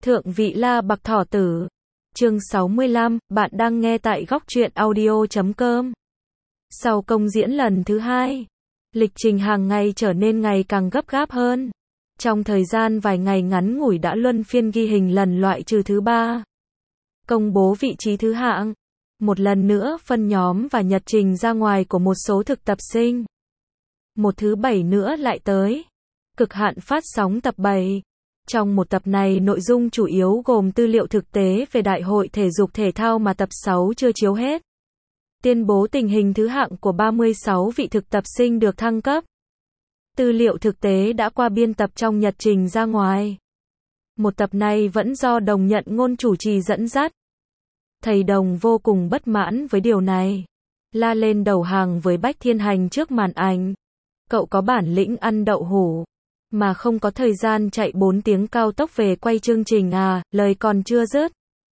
Thượng vị La Bạc Thỏ Tử. Chương 65, bạn đang nghe tại góc truyện audio.com. Sau công diễn lần thứ 2, lịch trình hàng ngày trở nên ngày càng gấp gáp hơn. Trong thời gian vài ngày ngắn ngủi đã luân phiên ghi hình lần loại trừ thứ 3. Công bố vị trí thứ hạng. Một lần nữa phân nhóm và nhật trình ra ngoài của một số thực tập sinh. Một thứ 7 nữa lại tới. Cực hạn phát sóng tập 7. Trong một tập này nội dung chủ yếu gồm tư liệu thực tế về Đại hội Thể dục Thể thao mà tập 6 chưa chiếu hết. Tuyên bố tình hình thứ hạng của 36 vị thực tập sinh được thăng cấp. Tư liệu thực tế đã qua biên tập trong nhật trình ra ngoài. Một tập này vẫn do Đồng Nhận Ngôn chủ trì dẫn dắt. Thầy Đồng vô cùng bất mãn với điều này. La lên đầu hàng với Bách Thiên Hành trước màn ảnh. Cậu có bản lĩnh ăn đậu hũ mà không có thời gian chạy 4 tiếng cao tốc về quay chương trình à, lời còn chưa dứt.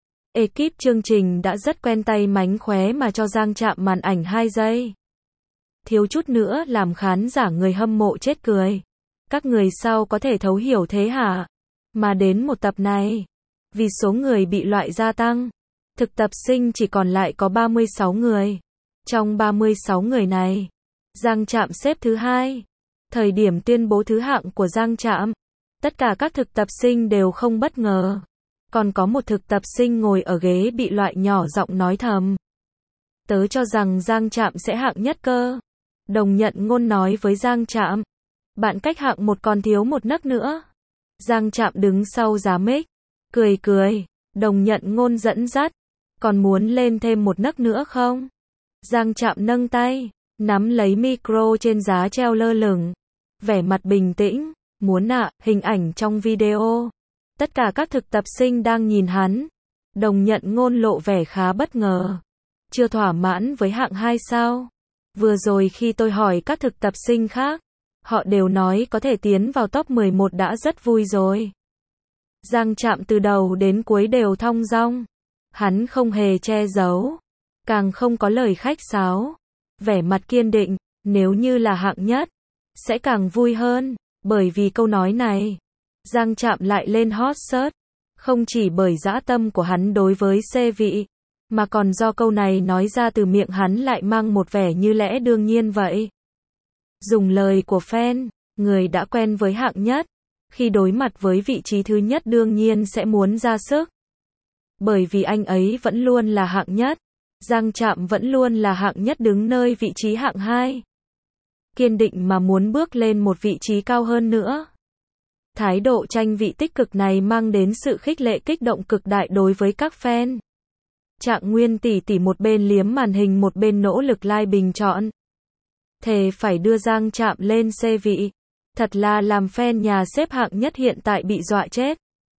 Ekip chương trình đã rất quen tay mánh khóe mà cho Giang chạm màn ảnh 2 giây. Thiếu chút nữa làm khán giả người hâm mộ chết cười. Các người sao có thể thấu hiểu thế hả? Mà đến một tập này, vì số người bị loại gia tăng, thực tập sinh chỉ còn lại có 36 người. Trong 36 người này, Giang Trạm xếp thứ 2. Thời điểm tuyên bố thứ hạng của Giang Trạm, tất cả các thực tập sinh đều không bất ngờ. Còn có một thực tập sinh ngồi ở ghế bị loại nhỏ giọng nói thầm. Tớ cho rằng Giang Trạm sẽ hạng nhất cơ. Đồng Nhận Ngôn nói với Giang Trạm. Bạn cách hạng một còn thiếu một nấc nữa. Giang Trạm đứng sau giá mic. Cười cười. Đồng Nhận Ngôn dẫn dắt. Còn muốn lên thêm một nấc nữa không? Giang Trạm nâng tay, nắm lấy micro trên giá treo lơ lửng. Vẻ mặt bình tĩnh. Muốn ạ, hình ảnh trong video. Tất cả các thực tập sinh đang nhìn hắn. Đồng Nhận Ngôn lộ vẻ khá bất ngờ. Chưa thỏa mãn với hạng 2 sao? Vừa rồi khi tôi hỏi các thực tập sinh khác, họ đều nói có thể tiến vào top 11 đã rất vui rồi. Giang Trạm từ đầu đến cuối đều thong dong. Hắn không hề che giấu, càng không có lời khách sáo. Vẻ mặt kiên định, nếu như là hạng nhất, sẽ càng vui hơn. Bởi vì câu nói này, Giang Trạm lại lên hot search. Không chỉ bởi dã tâm của hắn đối với C vị, mà còn do câu này nói ra từ miệng hắn lại mang một vẻ như lẽ đương nhiên vậy. Dùng lời của fan, người đã quen với hạng nhất, khi đối mặt với vị trí thứ nhất đương nhiên sẽ muốn ra sức. Bởi vì anh ấy vẫn luôn là hạng nhất. Giang Trạm vẫn luôn là hạng nhất đứng nơi vị trí hạng 2. Kiên định mà muốn bước lên một vị trí cao hơn nữa. Thái độ tranh vị tích cực này mang đến sự khích lệ kích động cực đại đối với các fan. Trạng Nguyên tỷ tỷ một bên liếm màn hình một bên nỗ lực like bình chọn. Thề phải đưa Giang Trạm lên C vị. Thật là làm fan nhà xếp hạng nhất hiện tại bị dọa chết.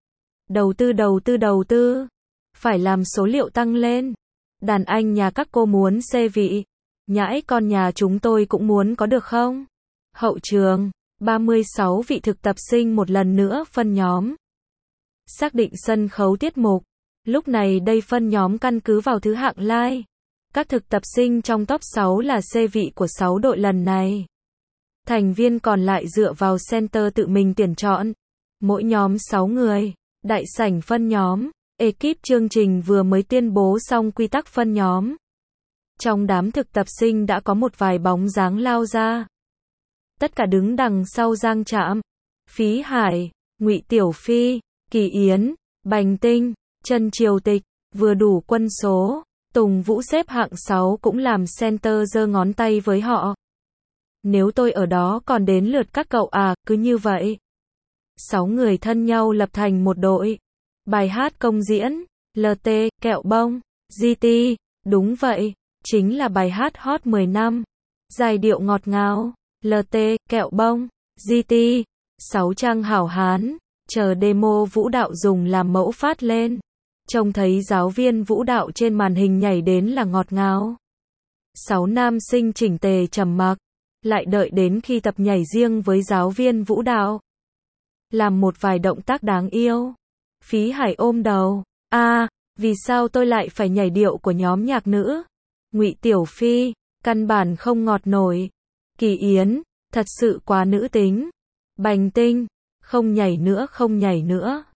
Đầu tư. Phải làm số liệu tăng lên. Đàn anh nhà các cô muốn C vị. Nhãi con nhà chúng tôi cũng muốn có được không? Hậu trường, 36 vị thực tập sinh một lần nữa phân nhóm. Xác định sân khấu tiết mục. Lúc này đây phân nhóm căn cứ vào thứ hạng like. Các thực tập sinh trong top 6 là C vị của 6 đội lần này. Thành viên còn lại dựa vào center tự mình tuyển chọn. Mỗi nhóm 6 người. Đại sảnh phân nhóm. Ekip chương trình vừa mới tuyên bố xong quy tắc phân nhóm. Trong đám thực tập sinh đã có một vài bóng dáng lao ra. Tất cả đứng đằng sau Giang Trạm. Phí Hải, Ngụy Tiểu Phi, Kỳ Yến, Bành Tinh, Trần Triều Tịch, vừa đủ quân số. Tùng Vũ xếp hạng 6 cũng làm center giơ ngón tay với họ. Nếu tôi ở đó còn đến lượt các cậu à, cứ như vậy. 6 người thân nhau lập thành một đội. Bài hát công diễn, LT, Kẹo Bông, GT, đúng vậy, chính là bài hát hot 10 năm. Giai điệu ngọt ngào, LT, Kẹo Bông, GT, 6 trang hảo hán, chờ demo vũ đạo dùng làm mẫu phát lên. Trông thấy giáo viên vũ đạo trên màn hình nhảy đến là ngọt ngào. 6 nam sinh chỉnh tề trầm mặc, lại đợi đến khi tập nhảy riêng với giáo viên vũ đạo. Làm một vài động tác đáng yêu. Phí Hải ôm đầu. Vì sao tôi lại phải nhảy điệu của nhóm nhạc nữ? Ngụy Tiểu Phi, căn bản không ngọt nổi. Kỳ Yến, thật sự quá nữ tính. Bành Tinh, không nhảy nữa.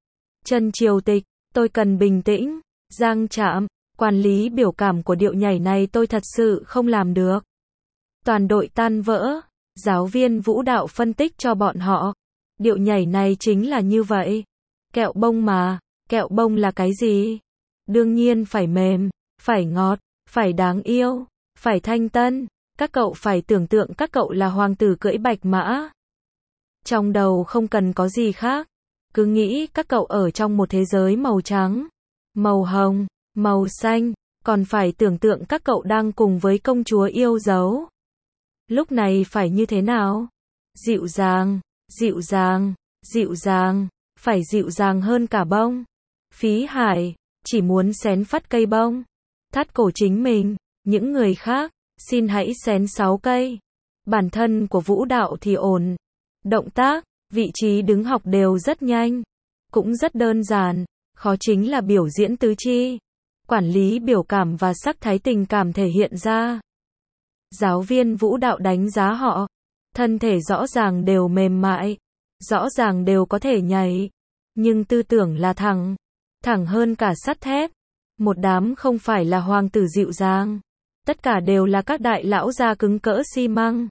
Chân Triều Tịch, tôi cần bình tĩnh. Giang Trạm, quản lý biểu cảm của điệu nhảy này tôi thật sự không làm được. Toàn đội tan vỡ. Giáo viên vũ đạo phân tích cho bọn họ. Điệu nhảy này chính là như vậy. Kẹo bông mà, kẹo bông là cái gì? Đương nhiên phải mềm, phải ngọt, phải đáng yêu, phải thanh tân. Các cậu phải tưởng tượng các cậu là hoàng tử cưỡi bạch mã. Trong đầu không cần có gì khác. Cứ nghĩ các cậu ở trong một thế giới màu trắng, màu hồng, màu xanh, còn phải tưởng tượng các cậu đang cùng với công chúa yêu dấu. Lúc này phải như thế nào? Dịu dàng, dịu dàng, dịu dàng, phải dịu dàng hơn cả bông. Phí Hải, chỉ muốn xén phắt cây bông. Thắt cổ chính mình, những người khác, xin hãy xén 6 cây. Bản thân của vũ đạo thì ổn. Động tác, vị trí đứng học đều rất nhanh. Cũng rất đơn giản, khó chính là biểu diễn tứ chi. Quản lý biểu cảm và sắc thái tình cảm thể hiện ra. Giáo viên vũ đạo đánh giá họ. Thân thể rõ ràng đều mềm mại. Rõ ràng đều có thể nhảy. Nhưng tư tưởng là thẳng. Thẳng hơn cả sắt thép. Một đám không phải là hoàng tử dịu dàng. Tất cả đều là các đại lão gia cứng cỡ xi măng.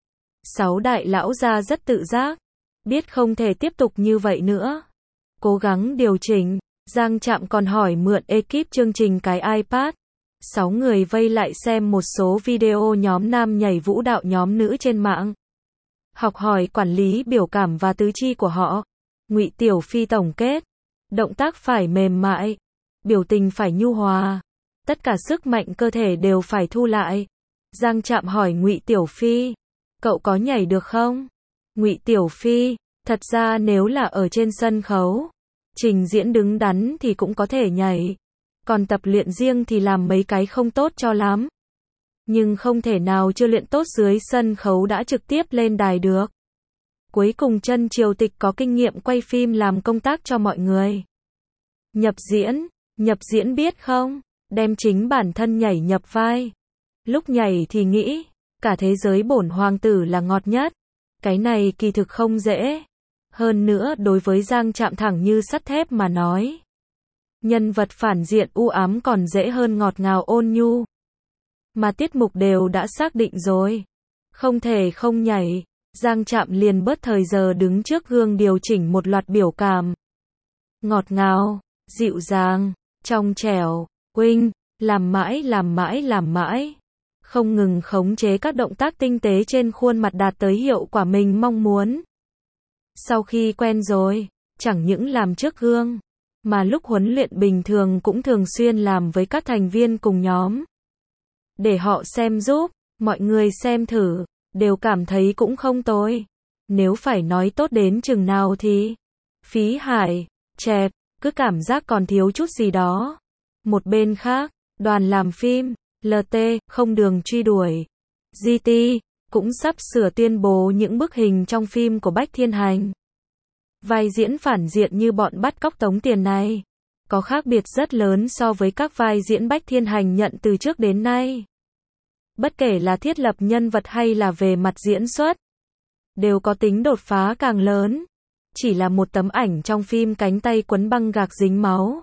6 đại lão gia rất tự giác. Biết không thể tiếp tục như vậy nữa. Cố gắng điều chỉnh. Giang Trạm còn hỏi mượn ekip chương trình cái iPad. 6 người vây lại xem một số video nhóm nam nhảy vũ đạo nhóm nữ trên mạng. Học hỏi quản lý biểu cảm và tứ chi của họ. Ngụy Tiểu Phi tổng kết. Động tác phải mềm mại. Biểu tình phải nhu hòa. Tất cả sức mạnh cơ thể đều phải thu lại. Giang Trạm hỏi Ngụy Tiểu Phi. Cậu có nhảy được không? Ngụy Tiểu Phi. Thật ra nếu là ở trên sân khấu, trình diễn đứng đắn thì cũng có thể nhảy. Còn tập luyện riêng thì làm mấy cái không tốt cho lắm. Nhưng không thể nào chưa luyện tốt dưới sân khấu đã trực tiếp lên đài được. Cuối cùng Chân Triều Tịch có kinh nghiệm quay phim làm công tác cho mọi người. Nhập diễn biết không? Đem chính bản thân nhảy nhập vai. Lúc nhảy thì nghĩ, cả thế giới bổn hoàng tử là ngọt nhất. Cái này kỳ thực không dễ. Hơn nữa đối với Giang Trạm thẳng như sắt thép mà nói. Nhân vật phản diện u ám còn dễ hơn ngọt ngào ôn nhu. Mà tiết mục đều đã xác định rồi. Không thể không nhảy. Giang Trạm liền bớt thời giờ đứng trước gương điều chỉnh một loạt biểu cảm. Ngọt ngào, dịu dàng, trong trẻo, Huynh, làm mãi. Không ngừng khống chế các động tác tinh tế trên khuôn mặt đạt tới hiệu quả mình mong muốn. Sau khi quen rồi, chẳng những làm trước gương, mà lúc huấn luyện bình thường cũng thường xuyên làm với các thành viên cùng nhóm. Để họ xem giúp, mọi người xem thử, đều cảm thấy cũng không tồi. Nếu phải nói tốt đến chừng nào thì Phí Hải, chẹp, cứ cảm giác còn thiếu chút gì đó. Một bên khác, đoàn làm phim, LT, không đường truy đuổi. GT, cũng sắp sửa tuyên bố những bức hình trong phim của Bách Thiên Hành. Vai diễn phản diện như bọn bắt cóc tống tiền này, có khác biệt rất lớn so với các vai diễn Bách Thiên Hành nhận từ trước đến nay. Bất kể là thiết lập nhân vật hay là về mặt diễn xuất, đều có tính đột phá càng lớn. Chỉ là một tấm ảnh trong phim cánh tay quấn băng gạc dính máu.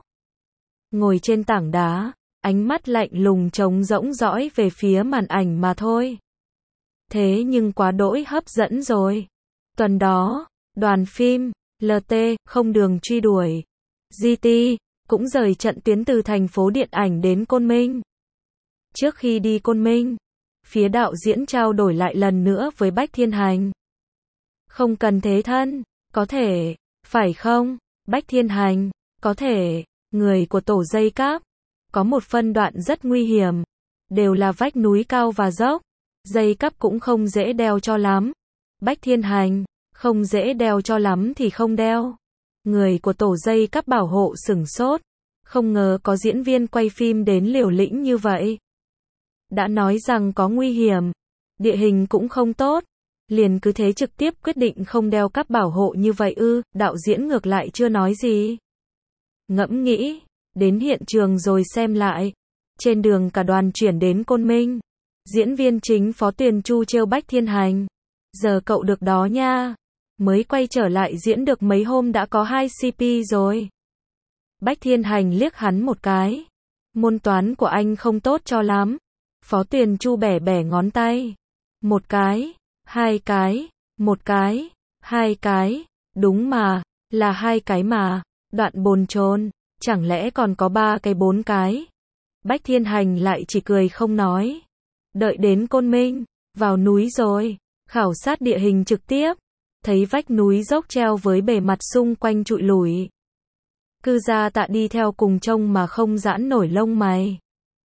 Ngồi trên tảng đá, ánh mắt lạnh lùng trống rỗng dõi về phía màn ảnh mà thôi. Thế nhưng quá đỗi hấp dẫn rồi. Tuần đó, đoàn phim, LT, không đường truy đuổi. GT, cũng rời trận tuyến từ thành phố điện ảnh đến Côn Minh. Trước khi đi Côn Minh, phía đạo diễn trao đổi lại lần nữa với Bách Thiên Hành. Không cần thế thân, có thể, phải không? Bách Thiên Hành, có thể, người của tổ dây cáp. Có một phân đoạn rất nguy hiểm. Đều là vách núi cao và dốc. Dây cáp cũng không dễ đeo cho lắm. Bách Thiên Hành, không dễ đeo cho lắm thì không đeo. Người của tổ dây cáp bảo hộ sửng sốt. Không ngờ có diễn viên quay phim đến liều lĩnh như vậy. Đã nói rằng có nguy hiểm. Địa hình cũng không tốt. Liền cứ thế trực tiếp quyết định không đeo cáp bảo hộ như vậy ư. Đạo diễn ngược lại chưa nói gì. Ngẫm nghĩ, đến hiện trường rồi xem lại. Trên đường cả đoàn chuyển đến Côn Minh. Diễn viên chính Phó Tuyền Chu trêu Bách Thiên Hành. Giờ cậu được đó nha. Mới quay trở lại diễn được mấy hôm đã có 2 CP rồi. Bách Thiên Hành liếc hắn một cái. Môn toán của anh không tốt cho lắm. Phó Tuyền Chu bẻ bẻ ngón tay. Một cái, hai cái, một cái, hai cái, đúng mà, là hai cái mà, Đoạn bồn chồn, chẳng lẽ còn có ba cái bốn cái. Bách Thiên Hành lại chỉ cười không nói. Đợi đến Côn Minh, vào núi rồi, khảo sát địa hình trực tiếp, thấy vách núi dốc treo với bề mặt xung quanh trụi lủi. Cư Gia Tạ đi theo cùng trông mà không giãn nổi lông mày.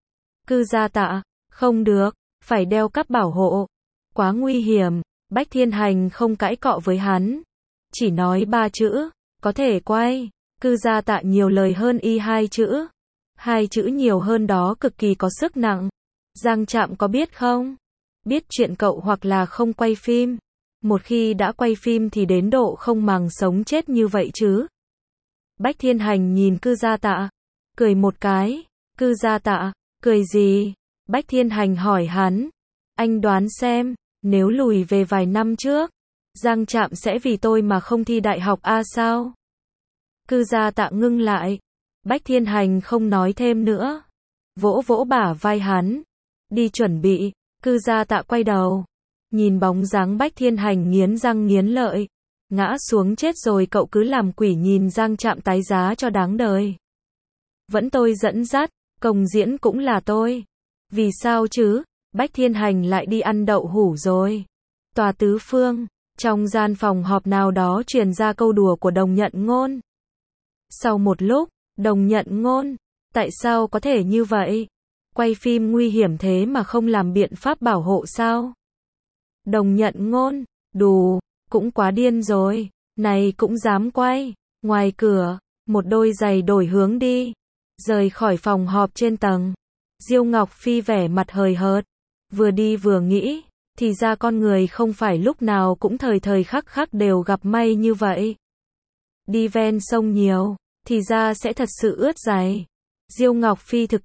Cư Gia Tạ, không được, phải đeo cáp bảo hộ. Quá nguy hiểm, Bách Thiên Hành không cãi cọ với hắn. Chỉ nói ba chữ, có thể quay. Cư Gia Tạ nhiều lời hơn y hai chữ. Hai chữ nhiều hơn đó cực kỳ có sức nặng. Giang Trạm có biết không? Biết chuyện cậu hoặc là không quay phim. Một khi đã quay phim thì đến độ không màng sống chết như vậy chứ. Bách Thiên Hành nhìn Cư Gia Tạ, cười một cái. Cư Gia Tạ, cười gì? Bách Thiên Hành hỏi hắn. Anh đoán xem, nếu lùi về vài năm trước, Giang Trạm sẽ vì tôi mà không thi đại học A sao? Cư Gia Tạ ngưng lại. Bách Thiên Hành không nói thêm nữa. Vỗ vỗ bả vai hắn. Đi chuẩn bị. Cư Gia Tạ quay đầu. Nhìn bóng dáng Bách Thiên Hành nghiến răng nghiến lợi. Ngã xuống chết rồi cậu cứ làm quỷ nhìn Giang Trạm tái giá cho đáng đời. Vẫn tôi dẫn dắt, công diễn cũng là tôi. Vì sao chứ? Bách Thiên Hành lại đi ăn đậu hủ rồi. Tòa tứ phương, trong gian phòng họp nào đó truyền ra câu đùa của Đồng Nhận Ngôn. Sau một lúc, Đồng Nhận Ngôn, tại sao có thể như vậy? Quay phim nguy hiểm thế mà không làm biện pháp bảo hộ sao? Đồng Nhận Ngôn, đù, cũng quá điên rồi, này cũng dám quay. Ngoài cửa, một đôi giày đổi hướng đi, rời khỏi phòng họp trên tầng. Diêu Ngọc Phi vẻ mặt hời hợt, vừa đi vừa nghĩ, thì ra con người không phải lúc nào cũng thời thời khắc khắc đều gặp may như vậy. Đi ven sông nhiều, thì ra sẽ thật sự ướt giày. Diêu Ngọc Phi thực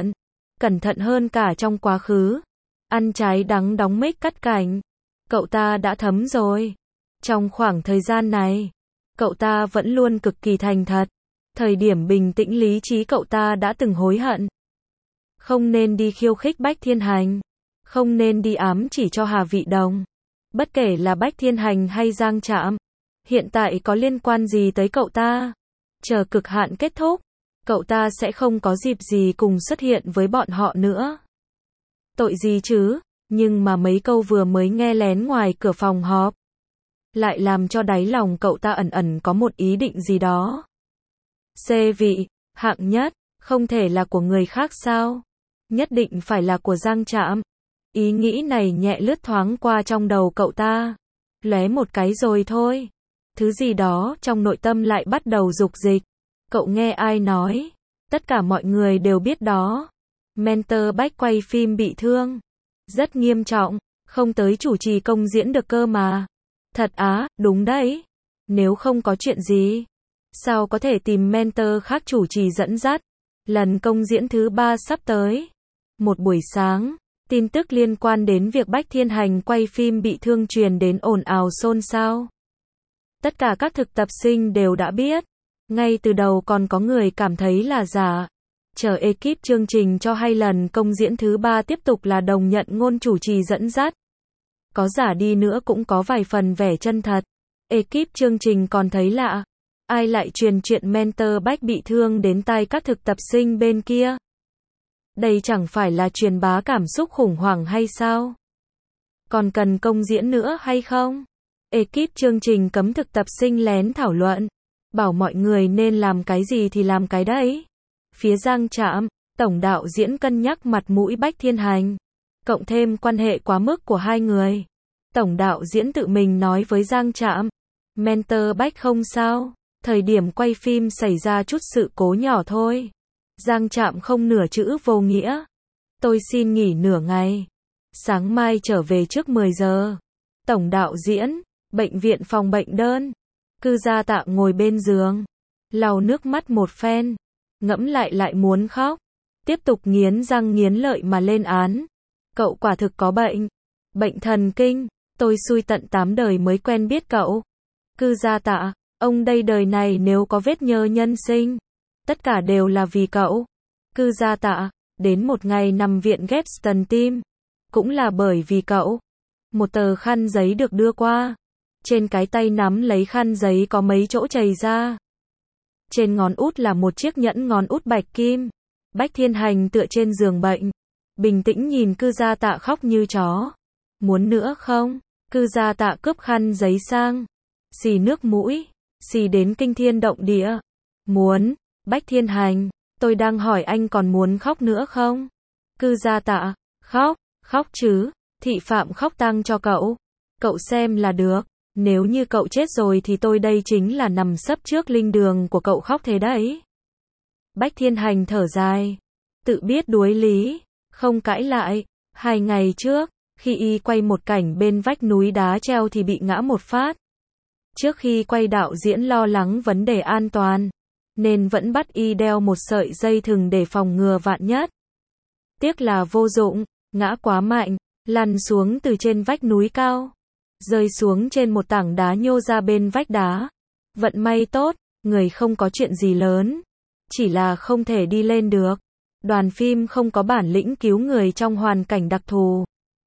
cẩn thận hơn cả trong quá khứ. Ăn trái đắng đóng mic cắt cảnh, cậu ta đã thấm rồi. Trong khoảng thời gian này, cậu ta vẫn luôn cực kỳ thành thật. Thời điểm bình tĩnh lý trí cậu ta đã từng hối hận. Không nên đi khiêu khích Bách Thiên Hành. Không nên đi ám chỉ cho Hà Vị Đồng. Bất kể là Bách Thiên Hành hay Giang Trạm, hiện tại có liên quan gì tới cậu ta. Chờ cực hạn kết thúc, cậu ta sẽ không có dịp gì cùng xuất hiện với bọn họ nữa. Tội gì chứ, nhưng mà mấy câu vừa mới nghe lén ngoài cửa phòng họp, lại làm cho đáy lòng cậu ta ẩn ẩn có một ý định gì đó. C vị, hạng nhất, không thể là của người khác sao? Nhất định phải là của Giang Trạm. Ý nghĩ này nhẹ lướt thoáng qua trong đầu cậu ta. Lóe một cái rồi thôi. Thứ gì đó trong nội tâm lại bắt đầu dục dịch. Cậu nghe ai nói? Tất cả mọi người đều biết đó. Mentor Bách quay phim bị thương. Rất nghiêm trọng, không tới chủ trì công diễn được cơ mà. Thật á, đúng đấy. Nếu không có chuyện gì, sao có thể tìm mentor khác chủ trì dẫn dắt? Lần công diễn thứ 3 sắp tới. Một buổi sáng, tin tức liên quan đến việc Bách Thiên Hành quay phim bị thương truyền đến ồn ào xôn xao. Tất cả các thực tập sinh đều đã biết. Ngay từ đầu còn có người cảm thấy là giả. Chờ ekip chương trình cho hay lần công diễn thứ 3 tiếp tục là Đồng Nhận Ngôn chủ trì dẫn dắt. Có giả đi nữa cũng có vài phần vẻ chân thật. Ekip chương trình còn thấy lạ. Ai lại truyền chuyện mentor Bách bị thương đến tai các thực tập sinh bên kia? Đây chẳng phải là truyền bá cảm xúc khủng hoảng hay sao? Còn cần công diễn nữa hay không? Ekip chương trình cấm thực tập sinh lén thảo luận. Bảo mọi người nên làm cái gì thì làm cái đấy. Phía Giang Trạm, tổng đạo diễn cân nhắc mặt mũi Bách Thiên Hành. Cộng thêm quan hệ quá mức của hai người. Tổng đạo diễn tự mình nói với Giang Trạm. Mentor Bách không sao. Thời điểm quay phim xảy ra chút sự cố nhỏ thôi. Giang Trạm không nửa chữ vô nghĩa. Tôi xin nghỉ nửa ngày. Sáng mai trở về trước 10 giờ. Tổng đạo diễn, bệnh viện phòng bệnh đơn. Cư Gia Tạ ngồi bên giường. Lau nước mắt một phen. Ngẫm lại muốn khóc. Tiếp tục nghiến răng nghiến lợi mà lên án. Cậu quả thực có bệnh. Bệnh thần kinh. Tôi xui tận 8 đời mới quen biết cậu. Cư Gia Tạ, ông đây đời này nếu có vết nhơ nhân sinh, Tất cả đều là vì cậu. Cư gia Tạ, đến một ngày nằm viện ghép stent tim, cũng là bởi vì cậu. Một tờ khăn giấy được đưa qua. Trên cái tay nắm lấy khăn giấy có mấy chỗ chảy ra. Trên ngón út là một chiếc nhẫn ngón út bạch kim. Bách Thiên Hành tựa trên giường bệnh, bình tĩnh nhìn Cư gia Tạ khóc như chó. Muốn nữa không? Cư gia Tạ cướp khăn giấy sang, xì nước mũi, xì đến kinh thiên động địa. Muốn. Bách Thiên Hành, tôi đang hỏi anh còn muốn khóc nữa không? Cư gia Tạ, khóc, khóc chứ, thị phạm khóc tang cho cậu. Cậu xem là được, nếu như cậu chết rồi thì tôi đây chính là nằm sấp trước linh đường của cậu khóc thế đấy. Bách Thiên Hành thở dài, tự biết đuối lý, không cãi lại. 2 ngày trước, khi y quay một cảnh bên vách núi đá treo thì bị ngã một phát. Trước khi quay đạo diễn lo lắng vấn đề an toàn, nên vẫn bắt y đeo một sợi dây thừng để phòng ngừa vạn nhất. Tiếc là vô dụng, ngã quá mạnh, lăn xuống từ trên vách núi cao, rơi xuống trên một tảng đá nhô ra bên vách đá. Vận may tốt, người không có chuyện gì lớn, chỉ là không thể đi lên được. Đoàn phim không có bản lĩnh cứu người trong hoàn cảnh đặc thù,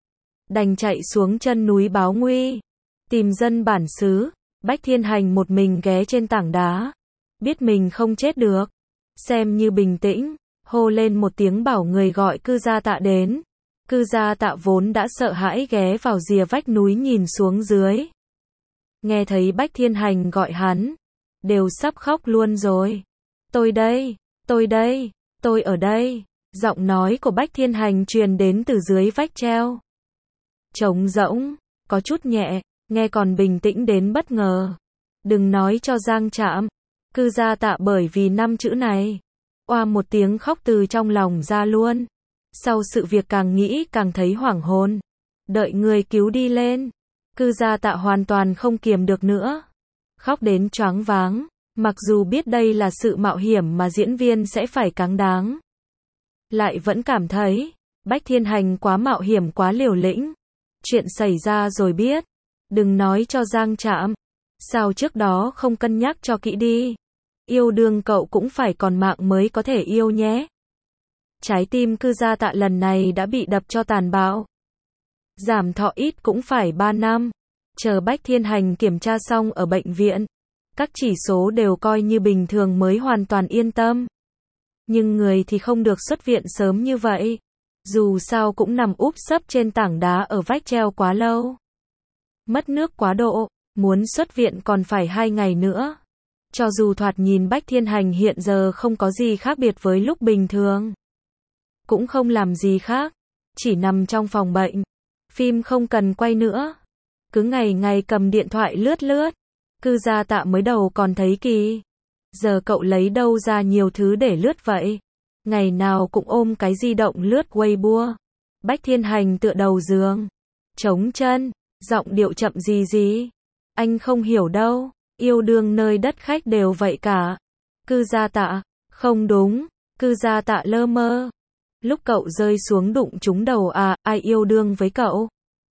đành chạy xuống chân núi báo nguy, tìm dân bản xứ. Bách Thiên Hành một mình ghé trên tảng đá, biết mình không chết được, xem như bình tĩnh, hô lên một tiếng bảo người gọi Cư gia Tạ đến. Cư gia Tạ vốn đã sợ hãi ghé vào rìa vách núi nhìn xuống dưới. Nghe thấy Bách Thiên Hành gọi hắn, đều sắp khóc luôn rồi. Tôi đây, tôi đây, tôi ở đây. Giọng nói của Bách Thiên Hành truyền đến từ dưới vách treo. Trống rỗng, có chút nhẹ, nghe còn bình tĩnh đến bất ngờ. Đừng nói cho Giang Trạm. Cư gia Tạ bởi vì 5 chữ này, oa một tiếng khóc từ trong lòng ra luôn. Sau sự việc càng nghĩ càng thấy hoảng hồn. Đợi người cứu đi lên, Cư gia Tạ hoàn toàn không kiềm được nữa. Khóc đến choáng váng, mặc dù biết đây là sự mạo hiểm mà diễn viên sẽ phải cáng đáng. Lại vẫn cảm thấy, Bách Thiên Hành quá mạo hiểm quá liều lĩnh. Chuyện xảy ra rồi biết, đừng nói cho Giang Trạm. Sao trước đó không cân nhắc cho kỹ đi. Yêu đương cậu cũng phải còn mạng mới có thể yêu nhé. Trái tim Cư gia Tạ lần này đã bị đập cho tàn bạo. Giảm thọ ít cũng phải 3 năm. Chờ Bách Thiên Hành kiểm tra xong ở bệnh viện, các chỉ số đều coi như bình thường mới hoàn toàn yên tâm. Nhưng người thì không được xuất viện sớm như vậy. Dù sao cũng nằm úp sấp trên tảng đá ở vách treo quá lâu. Mất nước quá độ, muốn xuất viện còn phải 2 ngày nữa. Cho dù thoạt nhìn Bách Thiên Hành hiện giờ không có gì khác biệt với lúc bình thường, cũng không làm gì khác, chỉ nằm trong phòng bệnh. Phim không cần quay nữa, cứ ngày ngày cầm điện thoại lướt lướt. Cư gia Tạ mới đầu còn thấy kỳ. Giờ cậu lấy đâu ra nhiều thứ để lướt vậy? Ngày nào cũng ôm cái di động lướt Weibo. Bách Thiên Hành tựa đầu giường, chống chân, giọng điệu chậm gì. Anh không hiểu đâu, yêu đương nơi đất khách đều vậy cả. Cư gia Tạ, không đúng. Cư gia Tạ lơ mơ. Lúc cậu rơi xuống đụng trúng đầu à, ai yêu đương với cậu?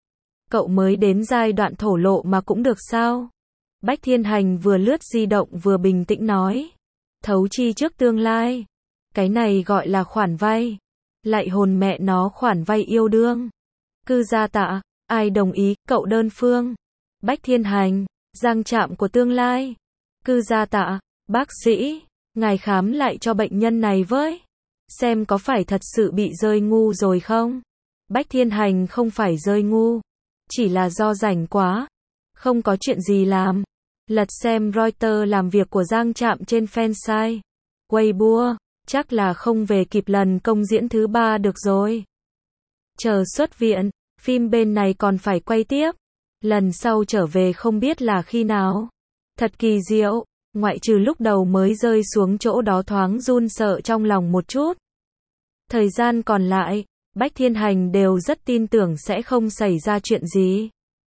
Cậu mới đến giai đoạn thổ lộ mà cũng được sao? Bách Thiên Hành vừa lướt di động vừa bình tĩnh nói. Thấu chi trước tương lai. Cái này gọi là khoản vay. Lại hồn mẹ nó khoản vay yêu đương. Cư gia Tạ, ai đồng ý, cậu đơn phương. Bách Thiên Hành, Giang Trạm của tương lai. Cư gia Tạ, bác sĩ, ngài khám lại cho bệnh nhân này với. Xem có phải thật sự bị rơi ngu rồi không? Bách Thiên Hành không phải rơi ngu, chỉ là do rảnh quá, không có chuyện gì làm. Lật xem Reuters làm việc của Giang Trạm trên fansite Weibo, chắc là không về kịp lần công diễn thứ 3 được rồi. Chờ xuất viện, phim bên này còn phải quay tiếp. Lần sau trở về không biết là khi nào. Thật kỳ diệu, ngoại trừ lúc đầu mới rơi xuống chỗ đó thoáng run sợ trong lòng một chút. Thời gian còn lại, Bách Thiên Hành đều rất tin tưởng sẽ không xảy ra chuyện gì.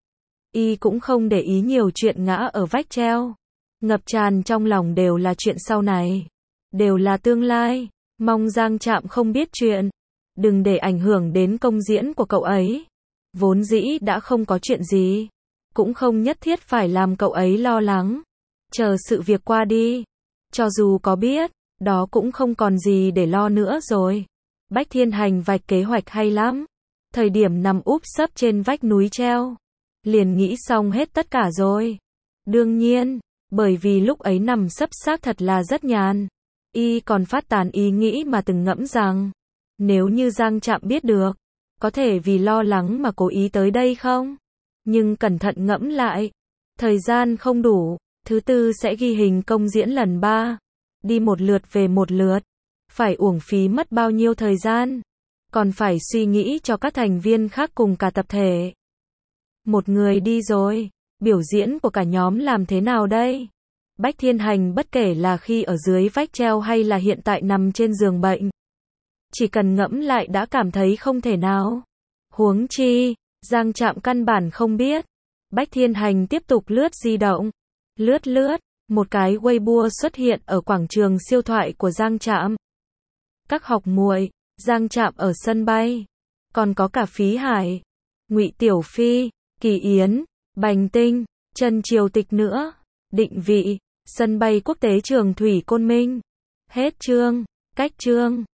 Y cũng không để ý nhiều chuyện ngã ở vách treo. Ngập tràn trong lòng đều là chuyện sau này. Đều là tương lai. Mong Giang Trạm không biết chuyện. Đừng để ảnh hưởng đến công diễn của cậu ấy. Vốn dĩ đã không có chuyện gì. Cũng không nhất thiết phải làm cậu ấy lo lắng. Chờ sự việc qua đi. Cho dù có biết, Đó cũng không còn gì để lo nữa rồi. Bách Thiên Hành vạch kế hoạch hay lắm. Thời điểm nằm úp sấp trên vách núi treo, liền nghĩ xong hết tất cả rồi. Đương nhiên, bởi vì lúc ấy nằm sấp xác thật là rất nhàn. Y còn phát tán ý nghĩ mà từng ngẫm rằng, nếu như Giang Trạm biết được, có thể vì lo lắng mà cố ý tới đây không? Nhưng cẩn thận ngẫm lại, thời gian không đủ, thứ tư sẽ ghi hình công diễn lần 3, đi một lượt về một lượt, phải uổng phí mất bao nhiêu thời gian, còn phải suy nghĩ cho các thành viên khác cùng cả tập thể. Một người đi rồi, biểu diễn của cả nhóm làm thế nào đây? Bách Thiên Hành bất kể là khi ở dưới vách treo hay là hiện tại nằm trên giường bệnh, chỉ cần ngẫm lại đã cảm thấy không thể nào. Huống chi, Giang Trạm căn bản không biết. Bách Thiên Hành tiếp tục lướt di động. Lướt, một cái Weibo xuất hiện ở quảng trường siêu thoại của Giang Trạm. Các học muội, Giang Trạm ở sân bay. Còn có cả Phí Hải, Ngụy Tiểu Phi, Kỳ Yến, Bành Tinh, Trần Triều Tịch nữa. Định vị, sân bay quốc tế Trường Thủy Côn Minh. Hết chương, cách chương.